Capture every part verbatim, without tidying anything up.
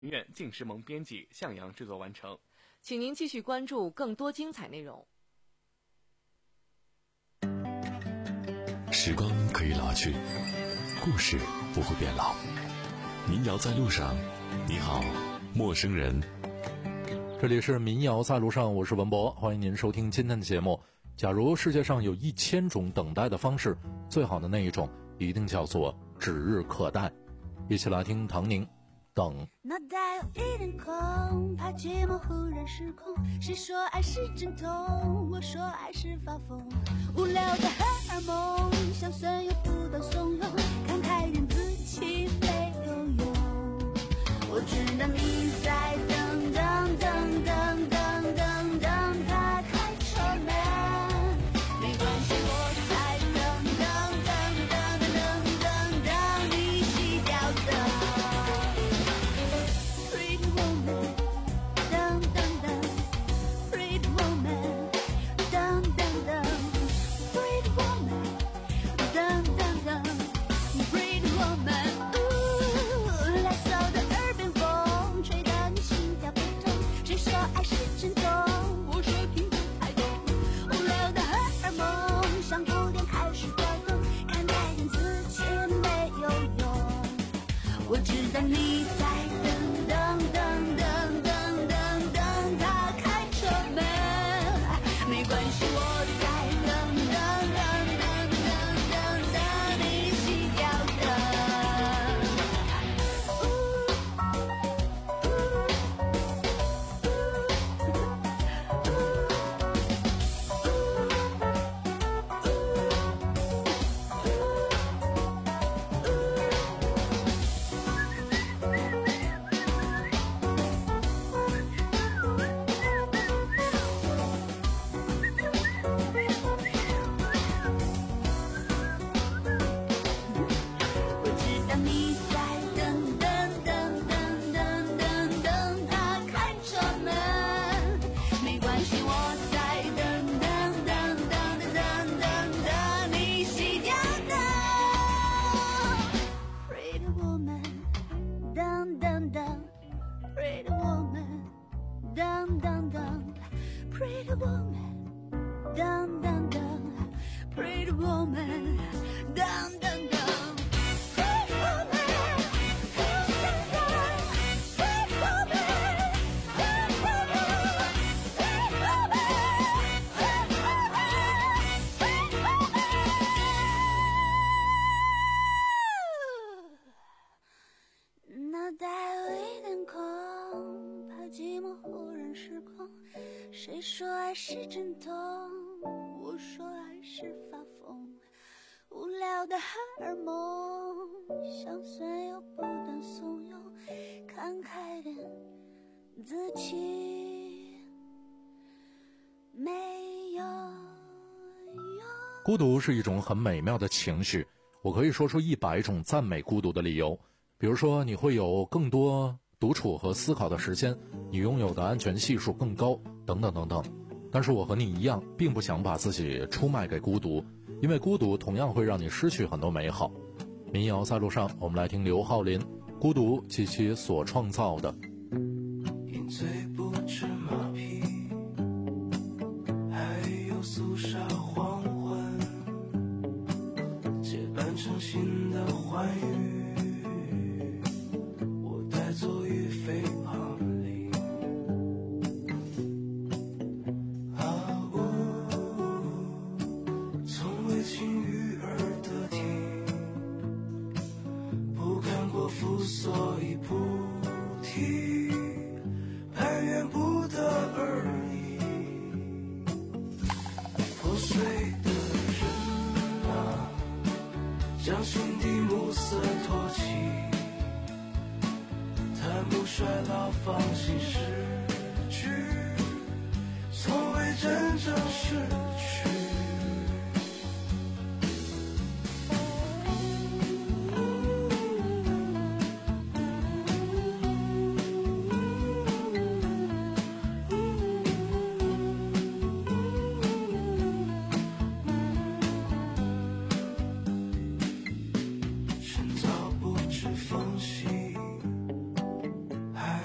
院敬时盟编辑向阳制作完成。 请您继续关注更多精彩内容。 时光可以老去，故事不会变老。民谣在路上，你好，陌生人。 这里是民谣在路上，我是文博，欢迎您收听今天的节目。假如世界上有一千种等待的方式，最好的那一种一定叫做指日可待。一起来听唐宁等。 脑袋有一点空，怕寂寞忽然失控，谁说爱是阵痛，我说爱是发疯，无聊的荷尔蒙像酸又不断怂恿，看开点自己没有用，我知道你在等等等等等等等他开车门，没关系我在等等等等等等等你洗掉的我知道你在等等等等等等等他开车门，没关系我在等等等等等等等你洗掉谁说爱是阵痛，我说爱是发疯，无聊的荷尔蒙像酸又不断怂恿，看开点自己没有用。 孤独是一种很美妙的情绪，我可以说出一百种赞美孤独的理由。比如说你会有更多独处和思考的时间，你拥有的安全系数更高，等等等等。但是我和你一样，并不想把自己出卖给孤独，因为孤独同样会让你失去很多美好。民谣在路上，我们来听刘浩林《孤独及其所创造的》。 饮醉不吃马屁，还有肃杀黄昏，结伴成新的欢愉，我待坐于飞旁里。啊呜，从未轻于耳得听，不甘过负，所以不提，攀援不得而已。破碎的人啊，将心底暮色托起，贪慕衰老，放弃失去，从未真正失去。趁早不知缝隙，还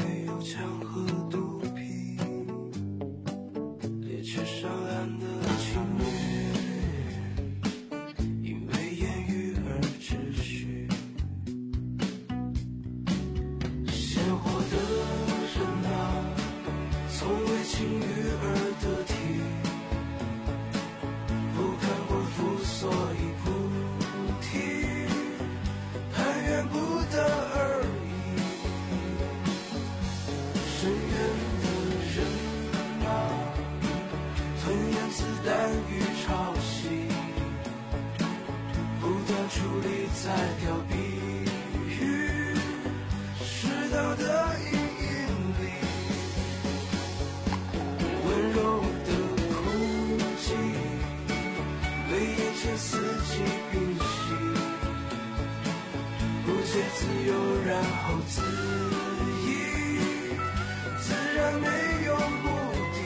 深渊的人啊，吞咽子弹与潮汐，不断处理在调皮与适当的阴影里，温柔的空气被眼前四季冰析，不解自由然后自意，自然没有目的，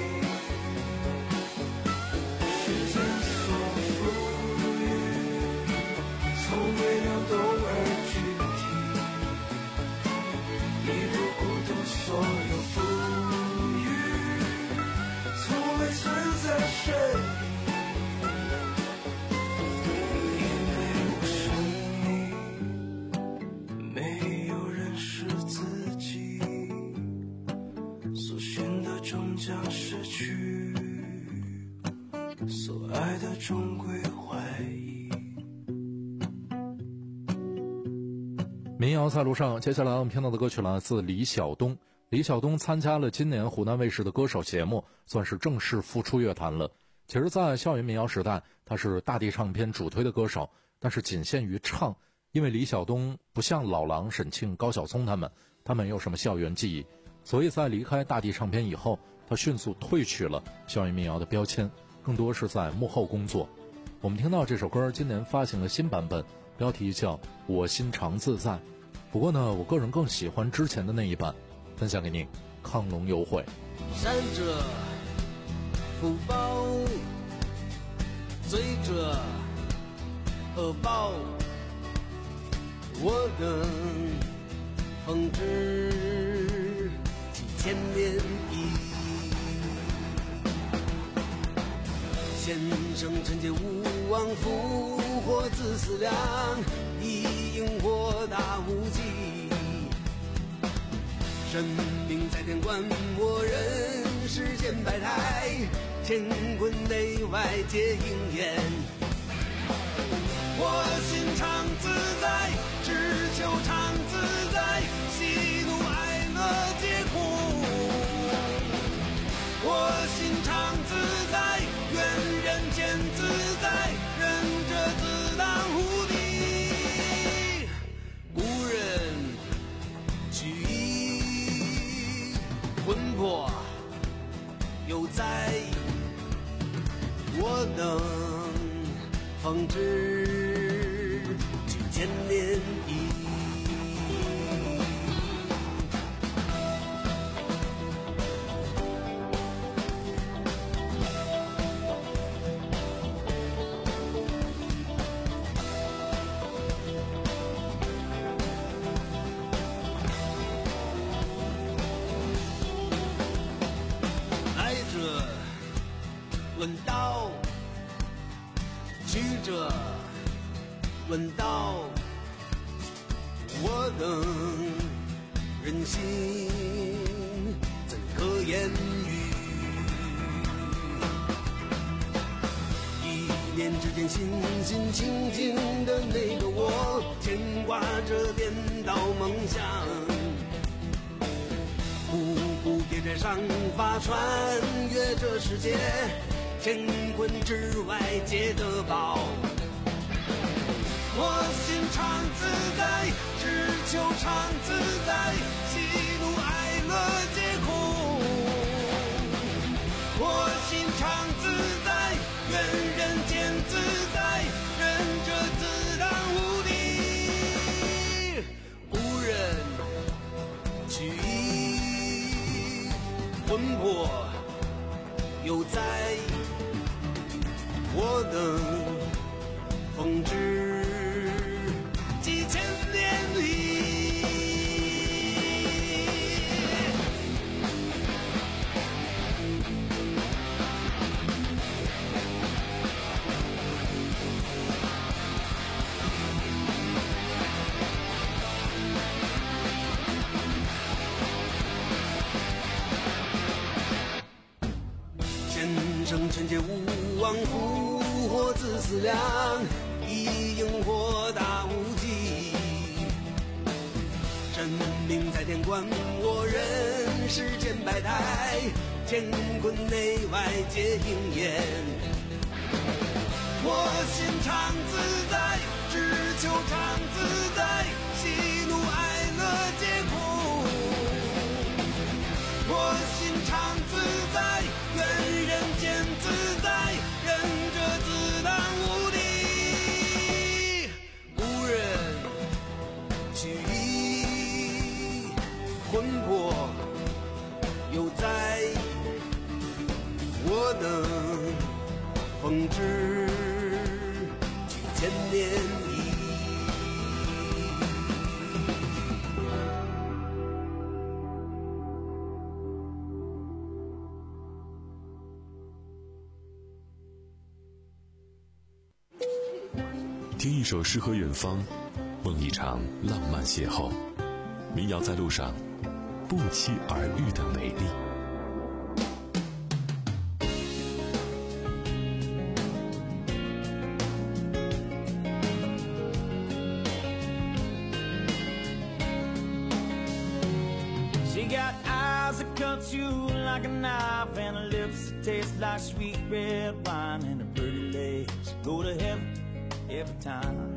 时间所赋予，从未流动而具体，一如孤独所有富裕，从未存在身影。将失去，所爱的终归怀疑。 民谣在路上，接下来我们听到的歌曲来自李晓东。李晓东参加了今年湖南卫视的歌手节目，算是正式复出乐坛了。其实在校园民谣时代，他是大地唱片主推的歌手，但是仅限于唱，因为李晓东不像老狼、沈庆、高晓松他们，他没有什么校园记忆，所以在离开大地唱片以后，他迅速褪去了校园民谣的标签，更多是在幕后工作。我们听到这首歌今年发行了新版本，标题叫《我心常自在》。不过呢，我个人更喜欢之前的那一版，分享给您。亢龙有悔， 善者福报，罪者恶报，我等奉旨几千年矣。先生臣节勿忘，福祸自思量，一因祸大无忌。神明在天观，我人世间百态，乾坤内外皆应验。我心常自在，只求常自在，喜怒哀乐皆空。我心常自在，愿人间自在，仁者自当无敌。古人举一魂魄犹在，我等奉旨几千年矣。来者问道，去者问道，我等人心怎可言喻？一念之间，心心清净的那个我，牵挂着颠倒梦想，步步叠在上发，穿越这世界，乾坤之外皆得宝。我心常自在，只求常自在，喜怒哀乐皆空。我心常自在，愿人间自在，仁者自当无敌。古人举一魂魄犹在，我等奉旨几千年里。先生臣节勿忘，福祸自思量，一因祸大无忌。神命在天关，我人世间百态，乾坤内外皆应验。我心常自在，只求常自在，喜怒哀乐皆苦。我心常自在，愿人间自在，仁者自当无敌。古人取义，魂魄犹在，我能奉之几千年矣。 听一首诗和远方，梦一场浪漫邂逅。民谣在路上，不期而遇的美丽。 She got eyes that cut you like a knife, and her lips that taste like sweet red wine, and her pretty legs go to heaven every time.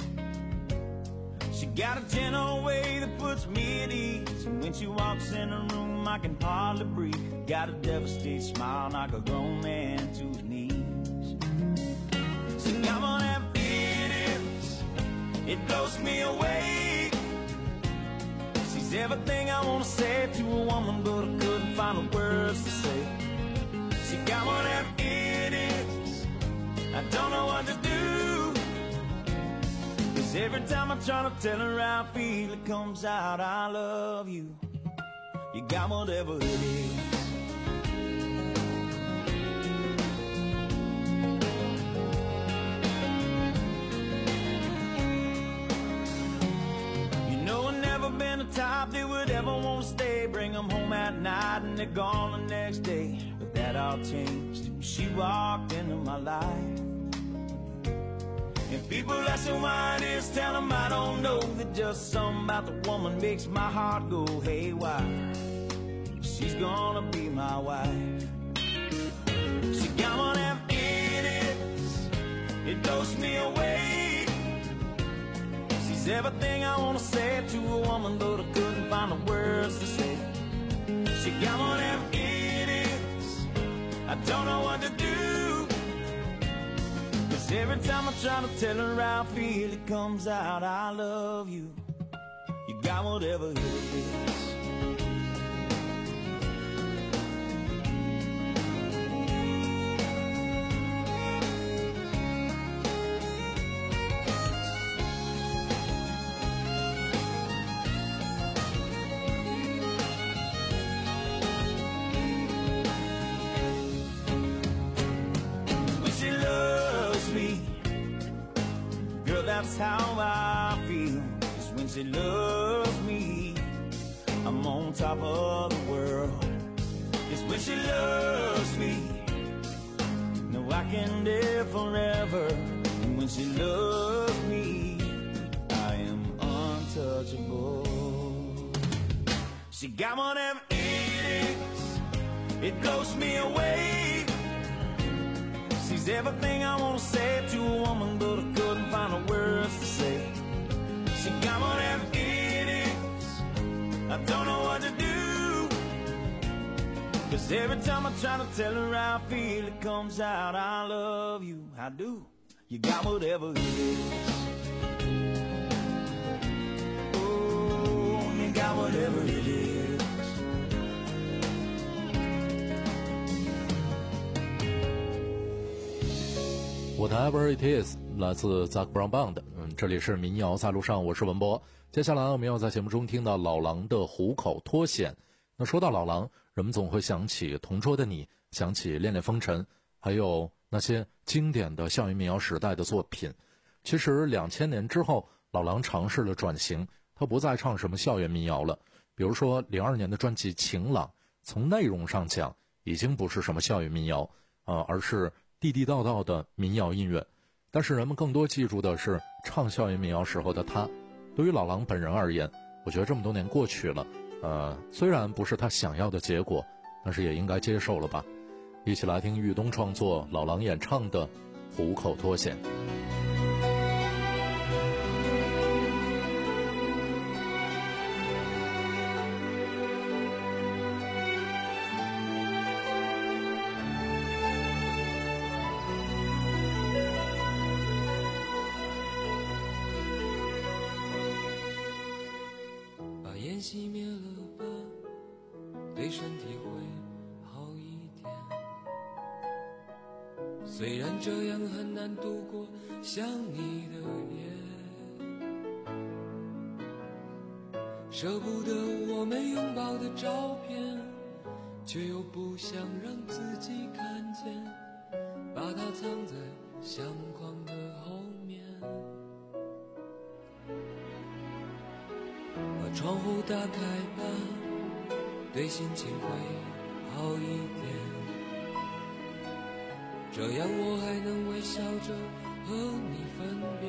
She got a gentle way that puts me at ease, and when she walks in a room I can hardly breathe. Got a devastating smile, knock a grown man to his knees. So come on and beat it, it blows me away. She's everything I wanna say to a woman, but I couldn't find the words to say. She got one of idiots, I don't know what to do. Cause every time I try to tell her how I feel, it comes out, I love you. You got whatever it is. You know I've never been the type that would ever want to stay, bring them home at night and they're gone the next day. But that all changed when she walked into my life. And people ask me why it is, tell them I don't know, that just something about the woman makes my heart go haywire. She's gonna be my wife. She got one of them idiots, it blows me away. She's everything I wanna say to a woman, but I couldn't find the words to say. She got one of them idiots, I don't know what to do. Cause every time I try to tell her how I feel, it comes out, I love you. You got whatever it is. That's how I feel, is when she loves me, I'm on top of the world. It's when she loves me, no, I can live forever. And when she loves me, I am untouchable. She got one of them idiots, it blows me away. She's everything I wanna say to a woman, but I couldn't find the words to say. She got one of them idiots, I don't know what to do. Cause every time I try to tell her how I feel, it comes out, I love you, I do. You got whatever it is. Oh, you got whatever it is. Whatever it is， 来自 Zac Brown Band。嗯，这里是民谣在路上，我是文博。接下来我们要在节目中听到老狼的虎口脱险。那说到老狼，人们总会想起同桌的你，想起恋恋风尘，还有那些经典的校园民谣时代的作品。其实两千年之后，老狼尝试了转型，他不再唱什么校园民谣了。比如说零二年的专辑《晴朗》，从内容上讲已经不是什么校园民谣啊、呃，而是地地道道的民谣音乐。但是人们更多记住的是唱校园民谣时候的他。对于老狼本人而言， 我觉得这么多年过去了，呃，虽然不是他想要的结果，但是也应该接受了吧。一起来听豫东创作、老狼演唱的《虎口脱险》。 熄灭了吧，对身体会好一点。虽然这样很难度过想你的夜，舍不得我们拥抱的照片，却又不想让自己看见，把它藏在相框的后面。把窗户打开吧，对心情会好一点，这样我还能微笑着和你分别。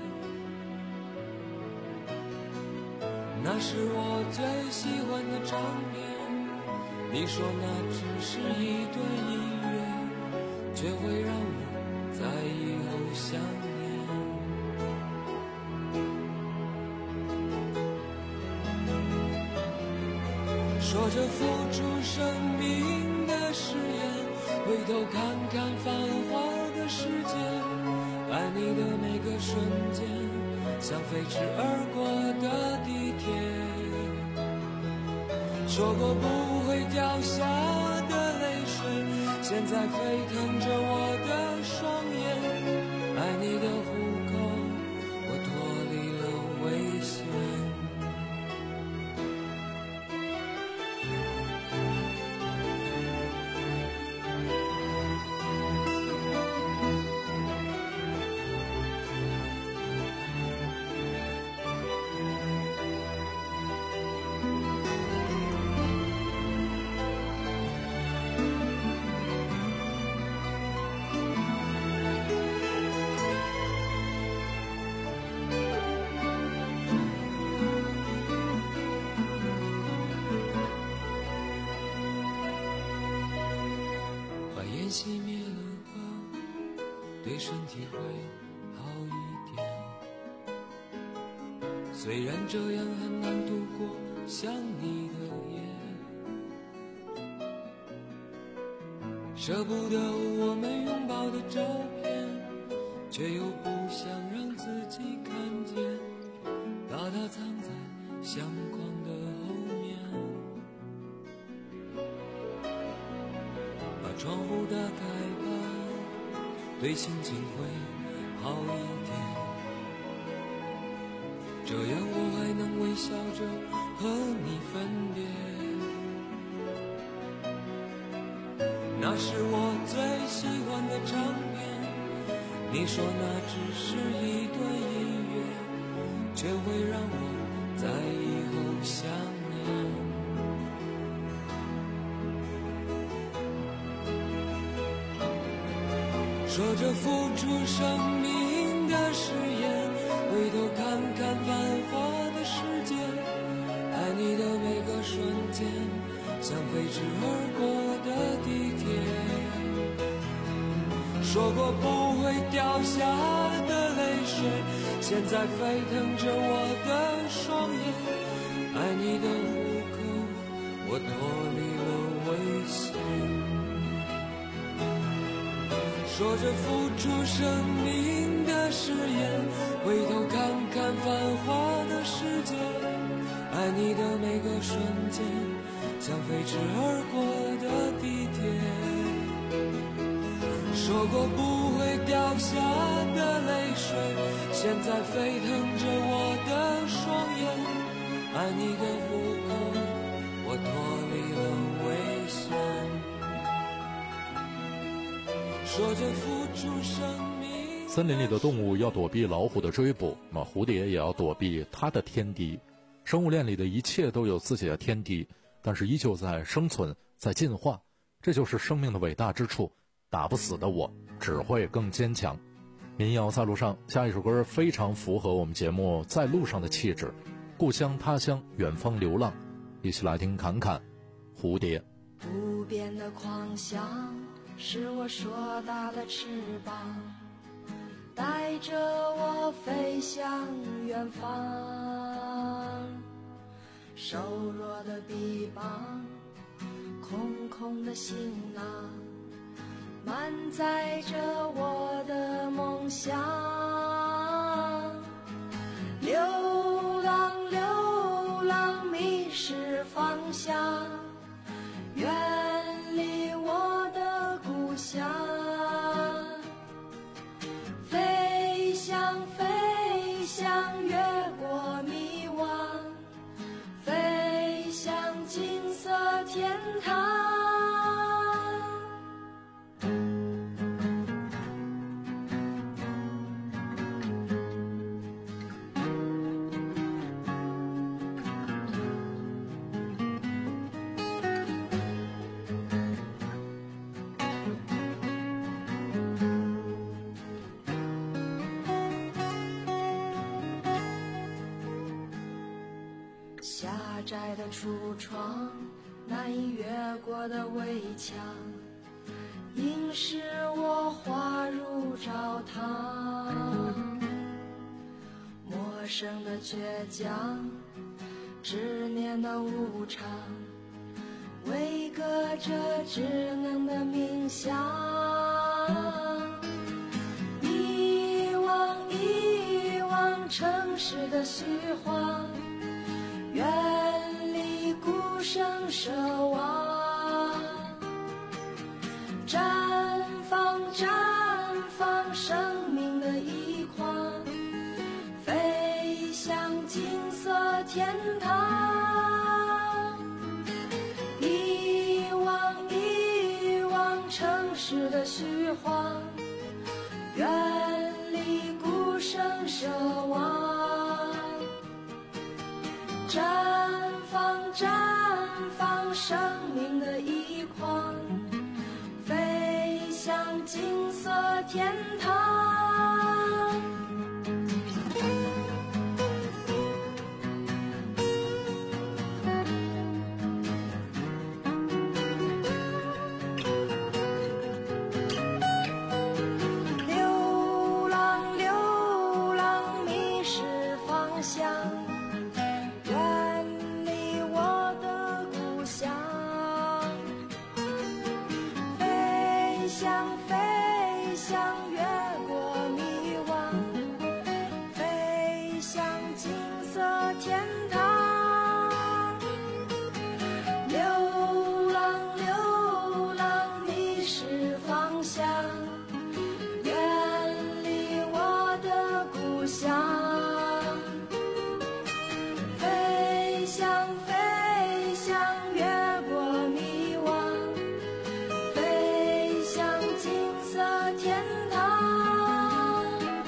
那是我最喜欢的唱片，你说那只是一段音乐，却会让我在以后想念。说着付出生命的誓言，回头看看繁华的世界，爱你的每个瞬间，像飞驰而过的地铁。说过不会掉下的泪水，现在沸腾着我的双眼。爱你的虎口，我脱离了危险。熄灭了吧，对身体会好一点。虽然这样很难度过想你的夜，舍不得我们拥抱的照片，却又不想让自己看见，把它藏在相框的后面。把窗户打开吧，对心情会好一点，这样我还能微笑着和你分别。那是我最喜欢的唱片，你说那只是一段音乐，却会让我在以后想念。说着付出生命的誓言，回头看看繁华的世界，爱你的每个瞬间，像飞驰而过的地铁。说过不会掉下的泪水，现在沸腾着我的双眼。爱你的虎口，我脱离了危险。说着付出生命的誓言，回头看看繁华的世界，爱你的每个瞬间，像飞驰而过的地铁。说过不会掉下的泪水，现在沸腾着我的双眼。爱你的虎口，我脱离了危险。说着付出生命。 森林里的动物要躲避老虎的追捕，那么蝴蝶也要躲避它的天敌。生物链里的一切都有自己的天敌，但是依旧在生存，在进化，这就是生命的伟大之处。打不死的我，只会更坚强。民谣在路上，下一首歌非常符合我们节目在路上的气质， 故乡他乡远方流浪，一起来听侃侃蝴蝶。 无边的狂想使我硕大了翅膀，带着我飞向远方，瘦弱的臂膀，空空的行囊，满载着我的梦想。流浪流浪迷失方向，远离我的故乡，飞翔飞翔越过迷惘，飞向金色天堂。狭窄的橱窗，难以越过的围墙，硬使我滑入沼塘。陌生的倔强，执念的无常，为隔着稚嫩的冥想。遗忘遗忘城市的虚晃，远离孤声奢望，绽放绽放生命的一框，飞向金色天堂。遗忘遗忘城市的虚晃，远离孤声奢望，绽放绽放生命的一框，飞向金色天堂。流浪流浪迷失方向，远离我的故乡，飞翔飞翔越过迷惘，飞向金色天堂。流浪流浪迷失方向，远离我的故乡，飞翔飞翔越过迷惘，飞向金色天堂。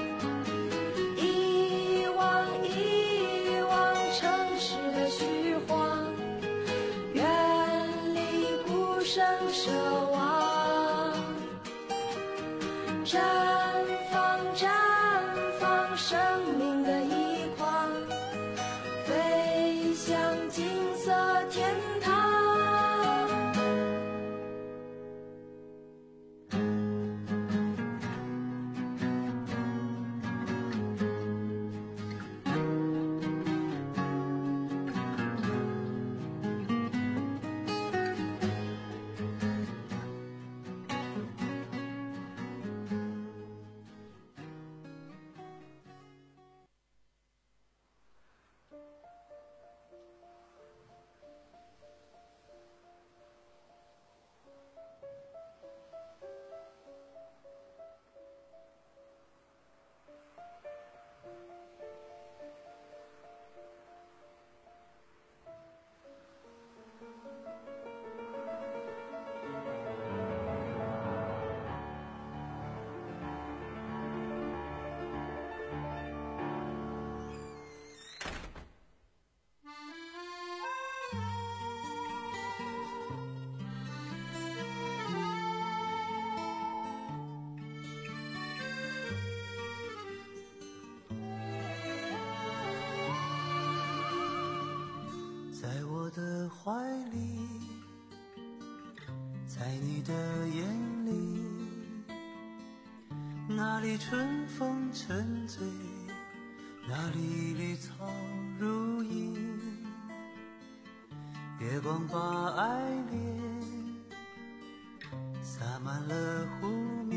遗忘遗忘城市的虚晃，远离孤声奢望，绽放绽放生命的一框，飞向金色天堂。 在你的眼里，那里春风沉醉，那里绿草如茵，月光把爱恋洒满了湖面，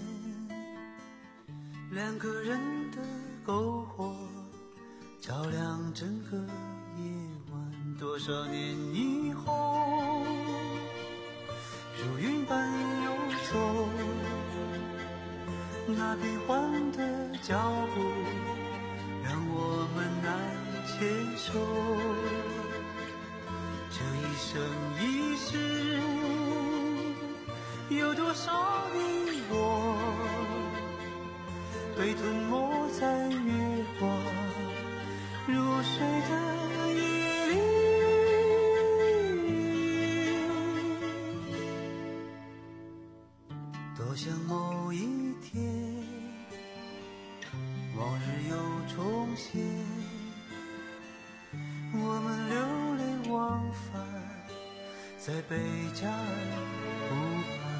两个人的篝火照亮整个夜晚。多少年以后，如云般游走，那变幻的脚步让我们难牵手。这一生一世，有多少你我被吞没在月光入睡的夜里。多想某一天，往日又重现，我们流连忘返在贝加尔湖畔。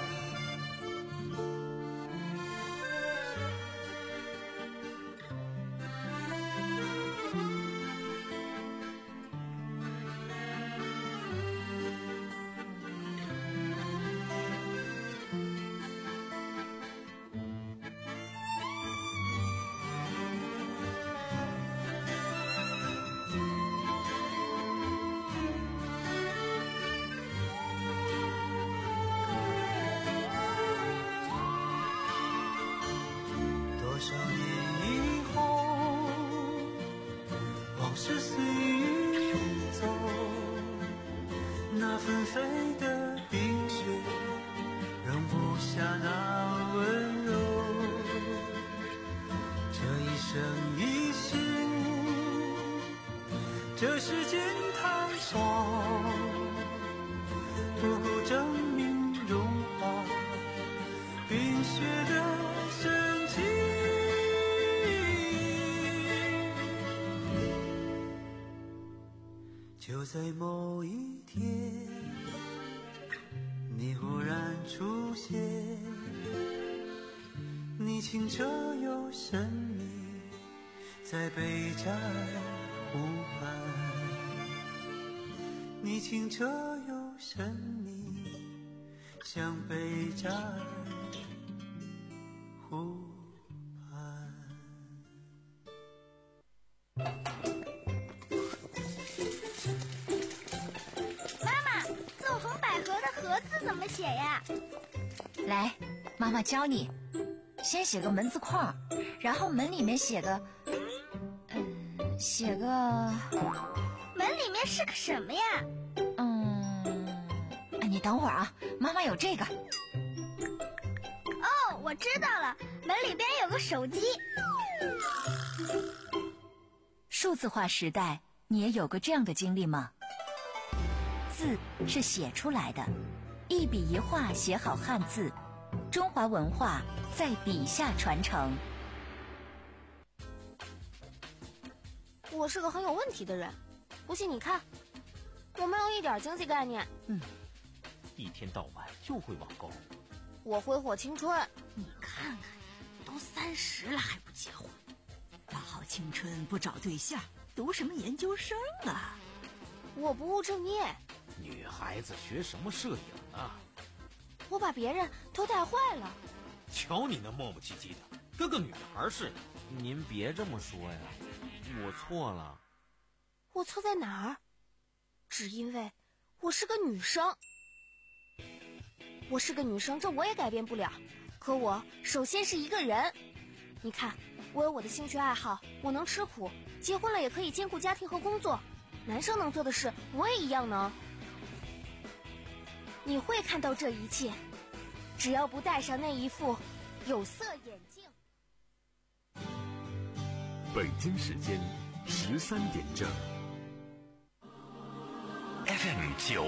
多少年以后，往事随云走，那纷飞的冰雪容不下那温柔。这一生一世，这世间太少，不够证明融化冰雪的深情。就在某一天，你忽然出现，你清澈又神秘，在贝加尔湖畔。你清澈又神秘，像贝加尔湖畔。 盒子怎么写呀？ 来，妈妈教你。先写个门字框，然后门里面写个，嗯，写个。 门里面是个什么呀？ 嗯，你等会儿啊，妈妈有这个。 哦，我知道了，门里边有个手机。 数字化时代，你也有过这样的经历吗？字是写出来的，一笔一画写好汉字，中华文化在笔下传承。 我是个很有问题的人，不信你看，我没有一点经济概念。 嗯，一天到晚就会网购。 我挥霍青春。 你看看，都三十了还不结婚，大好青春不找对象，读什么研究生啊？ 我不务正业。 女孩子学什么摄影啊？ 我把别人都带坏了。 瞧你那磨磨唧唧的，跟个女孩似的。 您别这么说呀，我错了。 我错在哪儿？只因为我是个女生。我是个女生，这我也改变不了。可我首先是一个人。你看，我有我的兴趣爱好，我能吃苦，结婚了也可以兼顾家庭和工作。男生能做的事，我也一样能。你会看到这一切，只要不戴上那一副有色眼镜。 北京时间十三点正。F M 九。